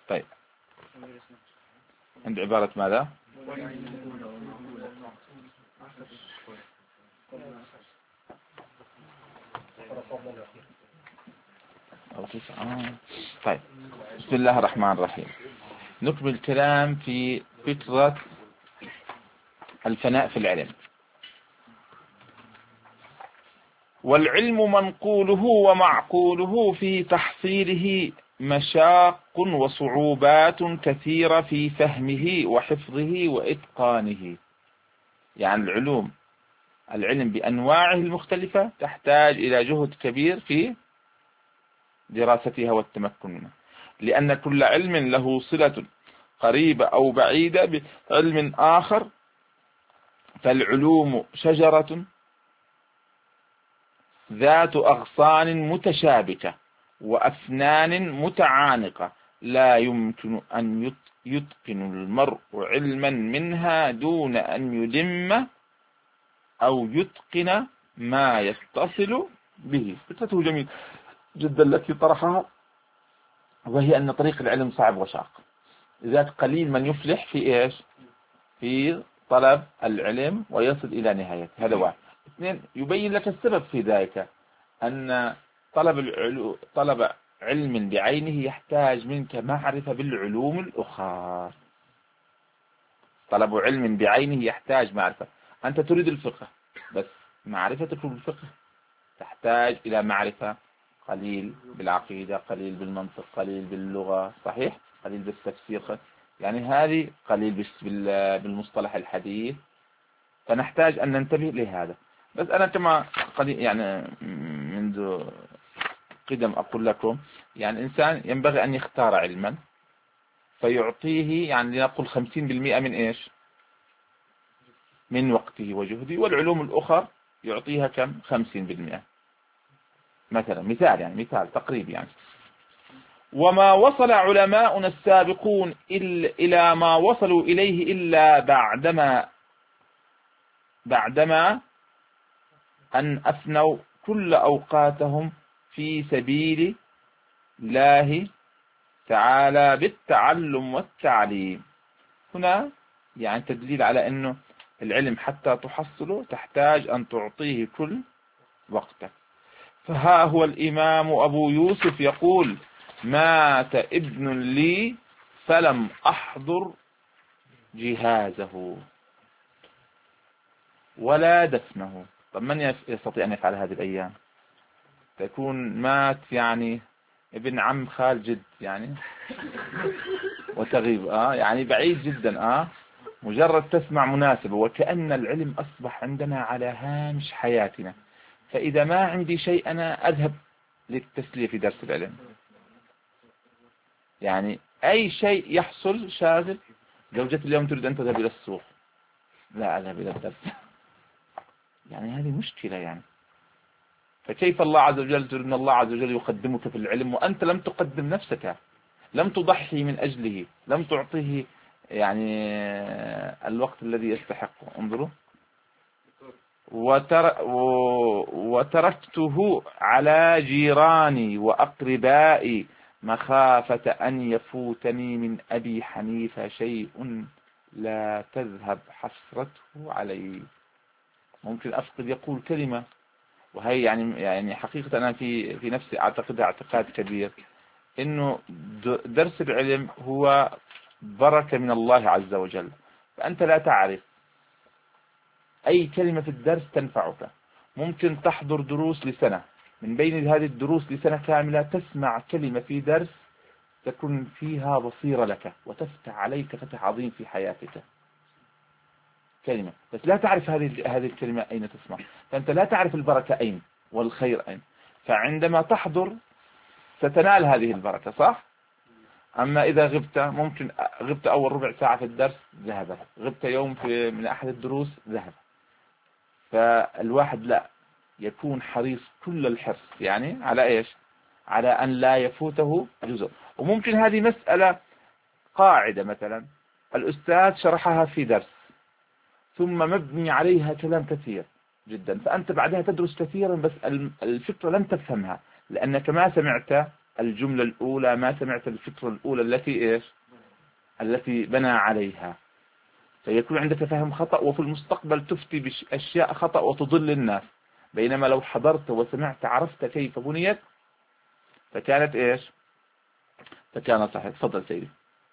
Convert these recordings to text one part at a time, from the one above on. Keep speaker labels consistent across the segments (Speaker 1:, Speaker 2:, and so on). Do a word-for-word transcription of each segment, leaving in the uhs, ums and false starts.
Speaker 1: طيب عند عبارة ماذا؟ طيب بسم الله الرحمن الرحيم. نكمل الكلام في فكرة الفناء في العلم. والعلم منقوله ومعقوله في تحصيله مشاق وصعوبات كثيرة في فهمه وحفظه وإتقانه. يعني العلوم العلم بأنواعه المختلفة تحتاج إلى جهد كبير في دراستها والتمكن منها، لأن كل علم له صلة قريبة أو بعيدة بعلم آخر. فالعلوم شجرة ذات أغصان متشابكة وأفنان متعانقة، لا يمكن أن يتقن المرء علما منها دون أن يلم أو يتقن ما يتصل به. فكرته جميل جدا التي طرحها، وهي أن طريق العلم صعب وشاق، لذلك قليل من يفلح في إيش؟ في طلب العلم ويصل إلى نهايته. هذا واحد. اثنين، يبين لك السبب في ذلك، أن طلب العلو طلب علم بعينه يحتاج منك معرفة بالعلوم الأخرى. طلب علم بعينه يحتاج معرفة. أنت تريد الفقه، بس معرفتك بالفقه تحتاج إلى معرفة قليل بالعقيدة، قليل بالمنطق، قليل باللغة، صحيح، قليل بالتفسير، يعني هذه قليل بالمصطلح الحديث. فنحتاج أن ننتبه لهذا. بس أنا كما قليل يعني منذ قدم أقول لكم، يعني الإنسان ينبغي أن يختار علما فيعطيه، يعني لنقول خمسين بالمئة من إيش؟ من وقته وجهده، والعلوم الأخرى يعطيها كم؟ خمسين بالمئة مثلا، مثال يعني مثال تقريبي يعني. وما وصل علماؤنا السابقون إلى ما وصلوا إليه إلا بعدما بعدما أن أفنوا كل أوقاتهم في سبيل الله تعالى بالتعلم والتعليم. هنا يعني تدليل على أنه العلم حتى تحصله تحتاج أن تعطيه كل وقتك. فها هو الإمام أبو يوسف يقول: مات ابن لي فلم أحضر جهازه ولا دفنه. طب من يستطيع أن يفعل هذه الأيام؟ تكون مات يعني ابن عم خال جد يعني وتغيب آه يعني بعيد جدا آه مجرد تسمع مناسبة، وكأن العلم أصبح عندنا على هامش حياتنا. فإذا ما عندي شيء أنا أذهب للتسلية في درس العلم، يعني أي شيء يحصل شاغل. زوجتي اليوم تريد أن تذهب إلى السوق، لا أذهب إلى الدرس. يعني هذه مشكلة يعني. فكيف الله عز وجل تريد أن الله عز وجل يقدمك في العلم وأنت لم تقدم نفسك، لم تضحي من أجله، لم تعطيه يعني الوقت الذي يستحقه. انظروا: وتر وتركته على جيراني وأقربائي مخافة أن يفوتني من أبي حنيفة شيء لا تذهب حسرته علي. ممكن أفقد يقول كلمة، وهي يعني يعني حقيقة أنا في في نفسي أعتقدها اعتقاد كبير، إنه درس العلم هو بركة من الله عز وجل. فأنت لا تعرف أي كلمة في الدرس تنفعك. ممكن تحضر دروس لسنة، من بين هذه الدروس لسنة كاملة تسمع كلمة في درس تكون فيها بصيرة لك وتفتح عليك فتح عظيم في حياتك. كلمة بس لا تعرف هذه هذه الكلمة أين تسمع، فأنت لا تعرف البركة أين والخير أين. فعندما تحضر ستنال هذه البركة، صح؟ أما إذا غبت، ممكن غبت أول ربع ساعة في الدرس ذهب، غبت يوم في من أحد الدروس ذهب. فالواحد لا يكون حريص كل الحرص يعني على إيش؟ على أن لا يفوته جزء. وممكن هذه مسألة قاعدة مثلا الأستاذ شرحها في درس ثم مبني عليها كلام كثير جدا، فأنت بعدها تدرس كثيرا بس الفكرة لم تفهمها لأنك ما سمعت الجملة الأولى ما سمعت الفكرة الأولى التي إيش التي بنى عليها، فيكون عندك فهم خطأ، وفي المستقبل تفتي بأشياء خطأ وتضل الناس. بينما لو حضرت وسمعت عرفت كيف بنيت فكانت إيش فكان صحيح. تفضل سيدي.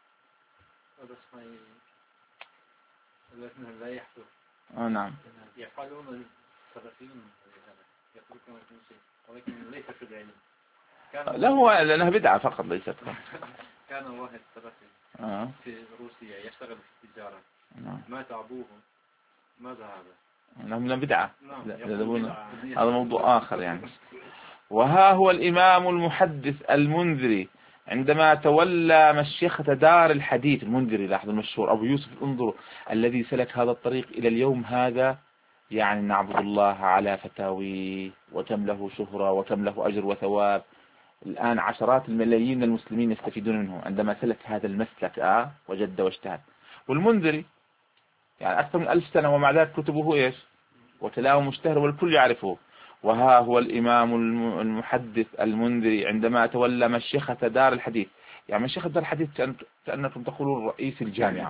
Speaker 2: لا يحصل.
Speaker 1: آه نعم.
Speaker 2: يفعلون السلفيون يقول كما شيء ولكن ليس في العلم.
Speaker 1: لا هو لأنها بدعة فقط ليست.
Speaker 2: كان واحد سلفي
Speaker 1: آه.
Speaker 2: في روسيا يشتغل في التجارة.
Speaker 1: نعم.
Speaker 2: مات أبوه. ماذا هذا؟
Speaker 1: نعم لا بدعة.
Speaker 2: نعم.
Speaker 1: هذا موضوع آخر يعني. وها هو الإمام المحدث المنذري عندما تولى مشيخة دار الحديث. المنذري لاحظ المشهور أبو يوسف انظروا الذي سلك هذا الطريق إلى اليوم هذا، يعني نعبد الله على فتاويه، وكم له شهرة وكم له أجر وثواب. الآن عشرات الملايين من المسلمين يستفيدون منه عندما سلك هذا المسلك آه وجد واجتهد. والمنذري يعني أكثر من ألف سنة ومع ذلك كتبه إيش وكلامه مشتهر والكل يعرفه. وها هو الإمام المحدث المنذري عندما تولى مشيخة دار الحديث. يعني مشيخة دار الحديث كأنكم تقولون رئيس الجامعة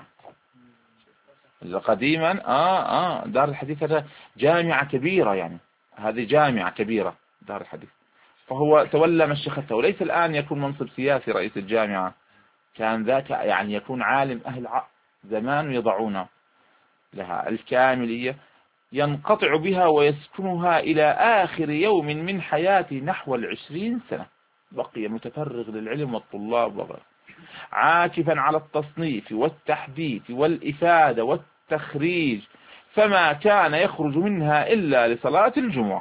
Speaker 1: قديما. آه آه دار الحديث هذا جامعة كبيرة، يعني هذه جامعة كبيرة دار الحديث. فهو تولى مشيخته، وليس الآن يكون منصب سياسي رئيس الجامعة، كان ذاك يعني يكون عالم أهل زمان يضعون لها الكاملية، ينقطع بها ويسكنها إلى آخر يوم من حياته نحو العشرين سنة، بقي متفرغ للعلم والطلاب وغيره، عاكفا على التصنيف والتحديث والإفادة والتخريج، فما كان يخرج منها إلا لصلاة الجمعة.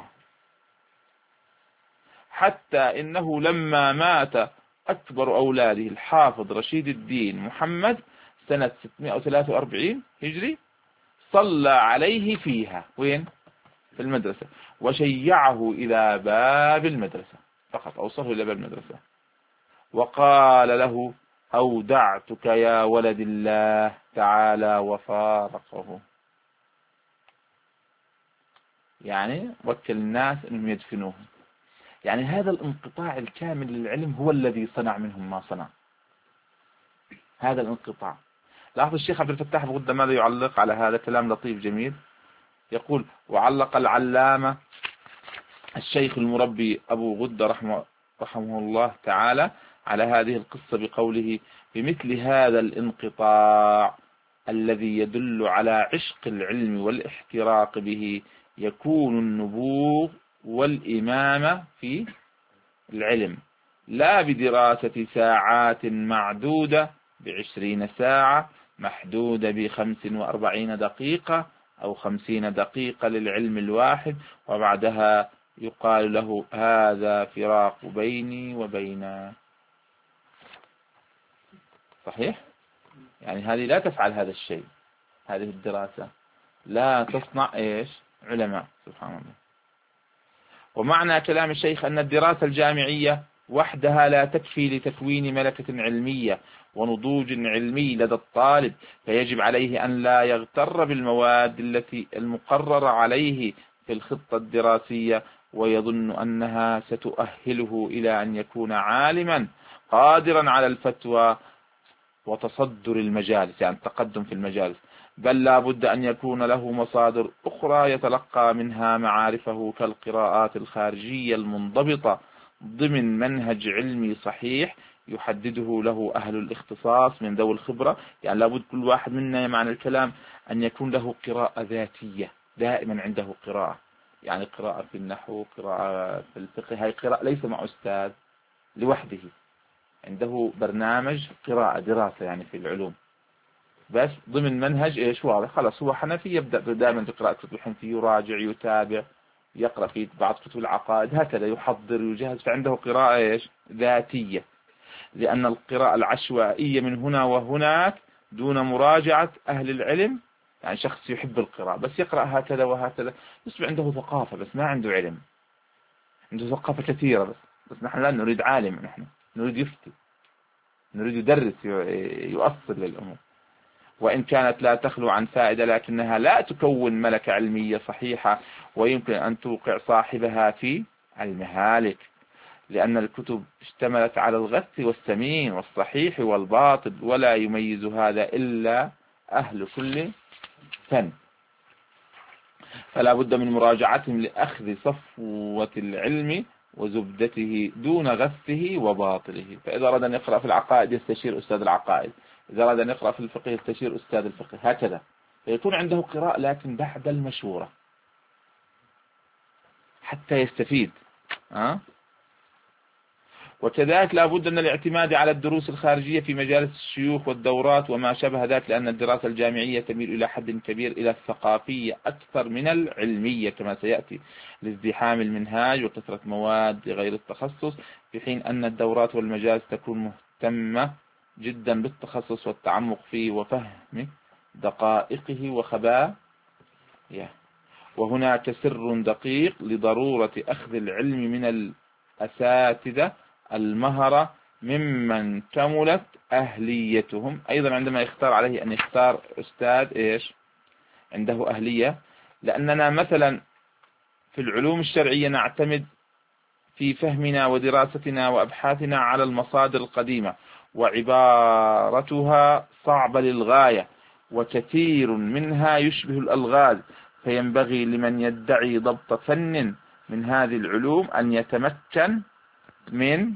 Speaker 1: حتى إنه لما مات أكبر أولاده الحافظ رشيد الدين محمد سنة ستمائة وثلاثة وأربعين هجري صلى عليه فيها. وين؟ في المدرسة، وشيعه إلى باب المدرسة فقط، أوصله إلى باب المدرسة وقال له أودعتك يا ولد الله تعالى وفارقه. يعني وكل الناس أنهم يدفنوه. يعني هذا الانقطاع الكامل للعلم هو الذي صنع منهم ما صنع. هذا الانقطاع. لاحظ الشيخ عبد الفتاح بغدة ماذا يعلق على هذا كلام لطيف جميل. يقول: وعلق العلامة الشيخ المربي أبو غدة رحمه, رحمه الله تعالى على هذه القصة بقوله: بمثل هذا الانقطاع الذي يدل على عشق العلم والاحتراق به يكون النبوغ والإمامة في العلم، لا بدراسة ساعات معدودة بعشرين ساعة محدودة بخمس وأربعين دقيقة أو خمسين دقيقة للعلم الواحد، وبعدها يقال له هذا فراق بيني وبينك. صحيح؟ يعني هذه لا تفعل هذا الشيء، هذه الدراسة لا تصنع إيش؟ علماء. سبحان الله. ومعنى كلام الشيخ أن الدراسة الجامعية وحدها لا تكفي لتكوين ملكة علمية ونضوج علمي لدى الطالب، فيجب عليه أن لا يغتر بالمواد التي المقررة عليه في الخطة الدراسية ويظن أنها ستؤهله إلى أن يكون عالما قادرا على الفتوى وتصدر المجالس، يعني التقدم في المجالس، بل لا بد أن يكون له مصادر أخرى يتلقى منها معارفه كالقراءات الخارجية المنضبطة ضمن منهج علمي صحيح يحدده له أهل الاختصاص من ذوي الخبرة. يعني لابد كل واحد منا معنى الكلام أن يكون له قراءة ذاتية، دائما عنده قراءة، يعني قراءة في النحو، قراءة في الفقه، هاي قراءة ليس مع أستاذ لوحده، عنده برنامج قراءة دراسة يعني في العلوم، بس ضمن منهج ايش واضح. خلاص هو حنفي يبدأ دائما بقراءة كتب الحنفي، يراجع يتابع يقرأ في بعض كتب العقائد، هكذا يحضر يجهز، فعنده قراءة ايش ذاتية. لأن القراءة العشوائية من هنا وهناك دون مراجعة أهل العلم، يعني شخص يحب القراءة بس يقرأ هكذا وهكذا يصبح عنده ثقافة بس ما عنده علم، عنده ثقافة كثيرة بس بس نحن لا نريد عالم، نحن نريد يفتي، نريد يدرس يؤصل للأمور، وإن كانت لا تخلو عن فائدة لكنها لا تكون ملكة علمية صحيحة ويمكن أن توقع صاحبها في المهالك. لأن الكتب اشتملت على الغث والسمين والصحيح والباطل، ولا يميز هذا إلا أهل كل فن، فلا بد من مراجعتهم لأخذ صفوة العلم وزبدته دون غثه وباطله. فإذا أراد أن يقرأ في العقائد يستشير أستاذ العقائد، إذا أراد أن يقرأ في الفقه يستشير أستاذ الفقه، هكذا، فيكون عنده قراءة لكن بعد المشورة حتى يستفيد. أه؟ وكذلك لا بد من الاعتماد على الدروس الخارجية في مجالس الشيوخ والدورات وما شابه ذلك، لأن الدراسة الجامعية تميل إلى حد كبير إلى الثقافية أكثر من العلمية كما سيأتي، لازدحام المنهاج وكثرة مواد غير التخصص، في حين أن الدورات والمجالس تكون مهتمة جدا بالتخصص والتعمق فيه وفهم دقائقه وخبائه. وهناك سر دقيق لضرورة أخذ العلم من الأساتذة المهرة ممن كملت أهليتهم. أيضا عندما يختار عليه أن يختار أستاذ إيش عنده أهلية، لأننا مثلا في العلوم الشرعية نعتمد في فهمنا ودراستنا وأبحاثنا على المصادر القديمة، وعبارتها صعبة للغاية، وكثير منها يشبه الألغاز، فينبغي لمن يدعي ضبط فن من هذه العلوم أن يتمكن من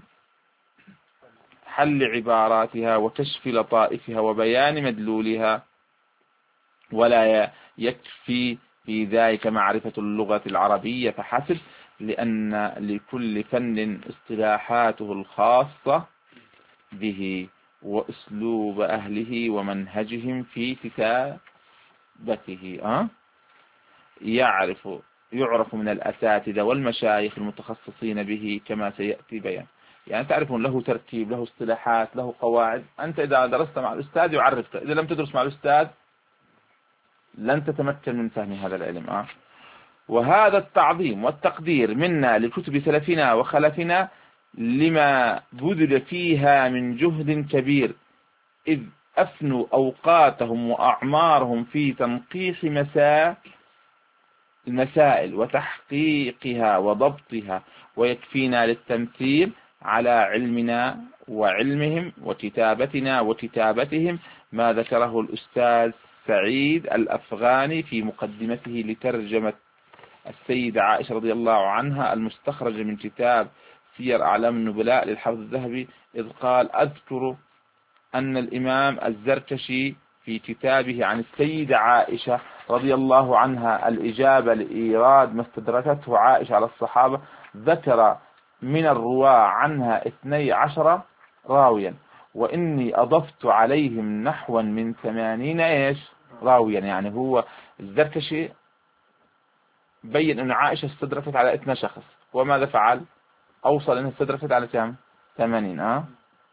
Speaker 1: حل عباراتها وكشف لطائفها وبيان مدلولها، ولا يكفي في ذلك معرفة اللغة العربية فحسب، لأن لكل فن اصطلاحاته الخاصة به وأسلوب أهله ومنهجهم في كتابته. أه؟ يعرف يعرف من الأساتذة والمشايخ المتخصصين به كما سيأتي بيان. يعني تعرفون له ترتيب، له اصطلاحات، له قواعد. أنت إذا درست مع الأستاذ يعرفك، إذا لم تدرس مع الأستاذ لن تتمكن من فهم هذا العلم. أه؟ وهذا التعظيم والتقدير منا لكتب سلفنا وخلفنا لما بذل فيها من جهد كبير، إذ أفنوا أوقاتهم وأعمارهم في تنقيح مساء المسائل وتحقيقها وضبطها، ويكفينا للتمثيل على علمنا وعلمهم وكتابتنا وكتابتهم ما ذكره الأستاذ سعيد الأفغاني في مقدمته لترجمة السيدة عائشة رضي الله عنها المستخرج من كتاب سير أعلام النبلاء للحافظ الذهبي، إذ قال: أذكر أن الإمام الزركشي في كتابه عن السيدة عائشة رضي الله عنها الإجابة لإيراد ما استدركته عائشة على الصحابة، ذكر من الرواة عنها اثني عشر راويا، وإني أضفت عليهم نحوا من ثمانين إيش راويا. يعني هو الزركشي بين أن عائشة استدركت على اثنى شخص، وماذا فعل؟ أوصل أنها استدركت على كم؟ ثمانين. أه؟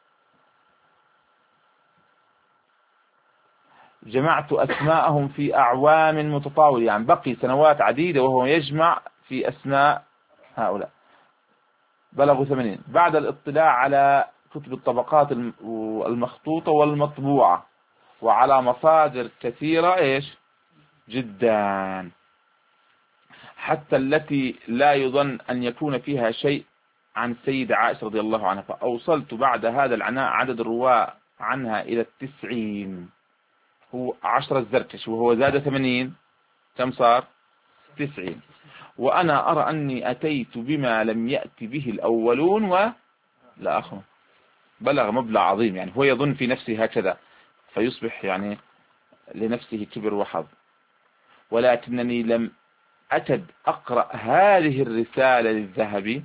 Speaker 1: جمعت أسماءهم في أعوام متطاولة، يعني بقي سنوات عديدة وهو يجمع في أسماء هؤلاء، بلغوا ثمانين، بعد الاطلاع على كتب الطبقات المخطوطة والمطبوعة وعلى مصادر كثيرة إيش جدا، حتى التي لا يظن أن يكون فيها شيء عن السيدة عائشة رضي الله عنها، فأوصلت بعد هذا العناء عدد الرواة عنها إلى التسعين. هو عشرة الزركش وهو زاد ثمانين، كم صار؟ تسعين. وأنا أرى أني أتيت بما لم يأتي به الأولون ولا آخرون، بلغ مبلغ عظيم. يعني هو يظن في نفسه هكذا فيصبح يعني لنفسه كبر وحظ، ولكنني لم أكد أقرأ هذه الرسالة للذهبي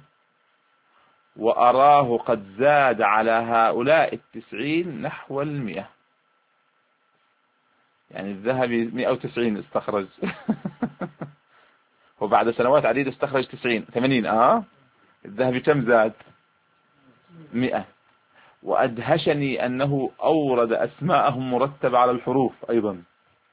Speaker 1: وأراه قد زاد على هؤلاء التسعين نحو المئة. يعني الذهبي مئة وتسعين استخرج وبعد سنوات عديدة استخرج تسعين ثمانين. آه الذهبي كم زاد؟ مئة. وأدهشني أنه أورد أسماءهم مرتبة على الحروف أيضا.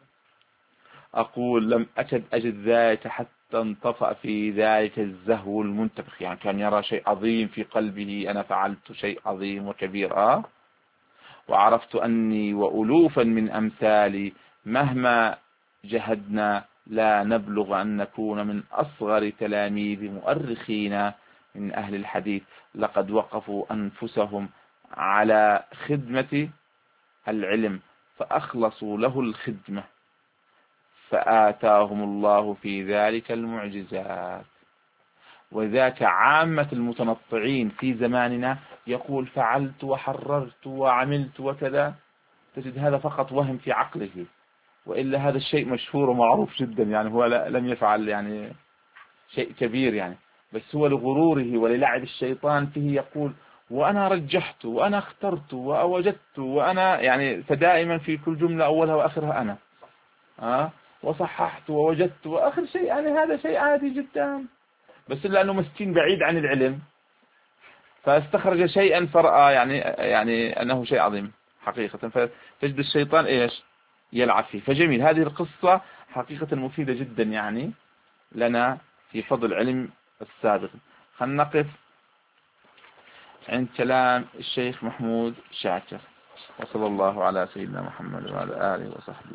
Speaker 1: أقول لم أكد أجد ذلك حتى انطفأ في ذلك الزهو المنتفخ، يعني كان يرى شيء عظيم في قلبه، أنا فعلت شيء عظيم وكبير. آه وعرفت أني وألوفا من أمثالي مهما جهدنا لا نبلغ أن نكون من أصغر تلاميذ مؤرخين من أهل الحديث لقد وقفوا أنفسهم على خدمة العلم فأخلصوا له الخدمة فآتاهم الله في ذلك المعجزات. وذاك عامة المتنطعين في زماننا يقول فعلت وحررت وعملت وكذا، تجد هذا فقط وهم في عقله، وإلا هذا الشيء مشهور ومعروف جدا، يعني هو لم يفعل يعني شيء كبير يعني، بس هو لغروره وللعب الشيطان فيه يقول وأنا رجحت وأنا اخترت وأوجدت وأنا يعني، فدائما في كل جملة أولها وآخرها أنا أه وصححت ووجدت وآخر شيء، يعني هذا شيء عادي جدا، بس إلا أنه مسكين بعيد عن العلم فاستخرج شيئا فرأى يعني يعني أنه شيء عظيم حقيقة، فتجد الشيطان إيش يلعب فيه. فجميل، هذه القصة حقيقة مفيدة جدا يعني لنا في فضل علم السابق. خلينا نقف عند كلام الشيخ محمود شاكر، وصلى الله على سيدنا محمد وعلى آله وصحبه.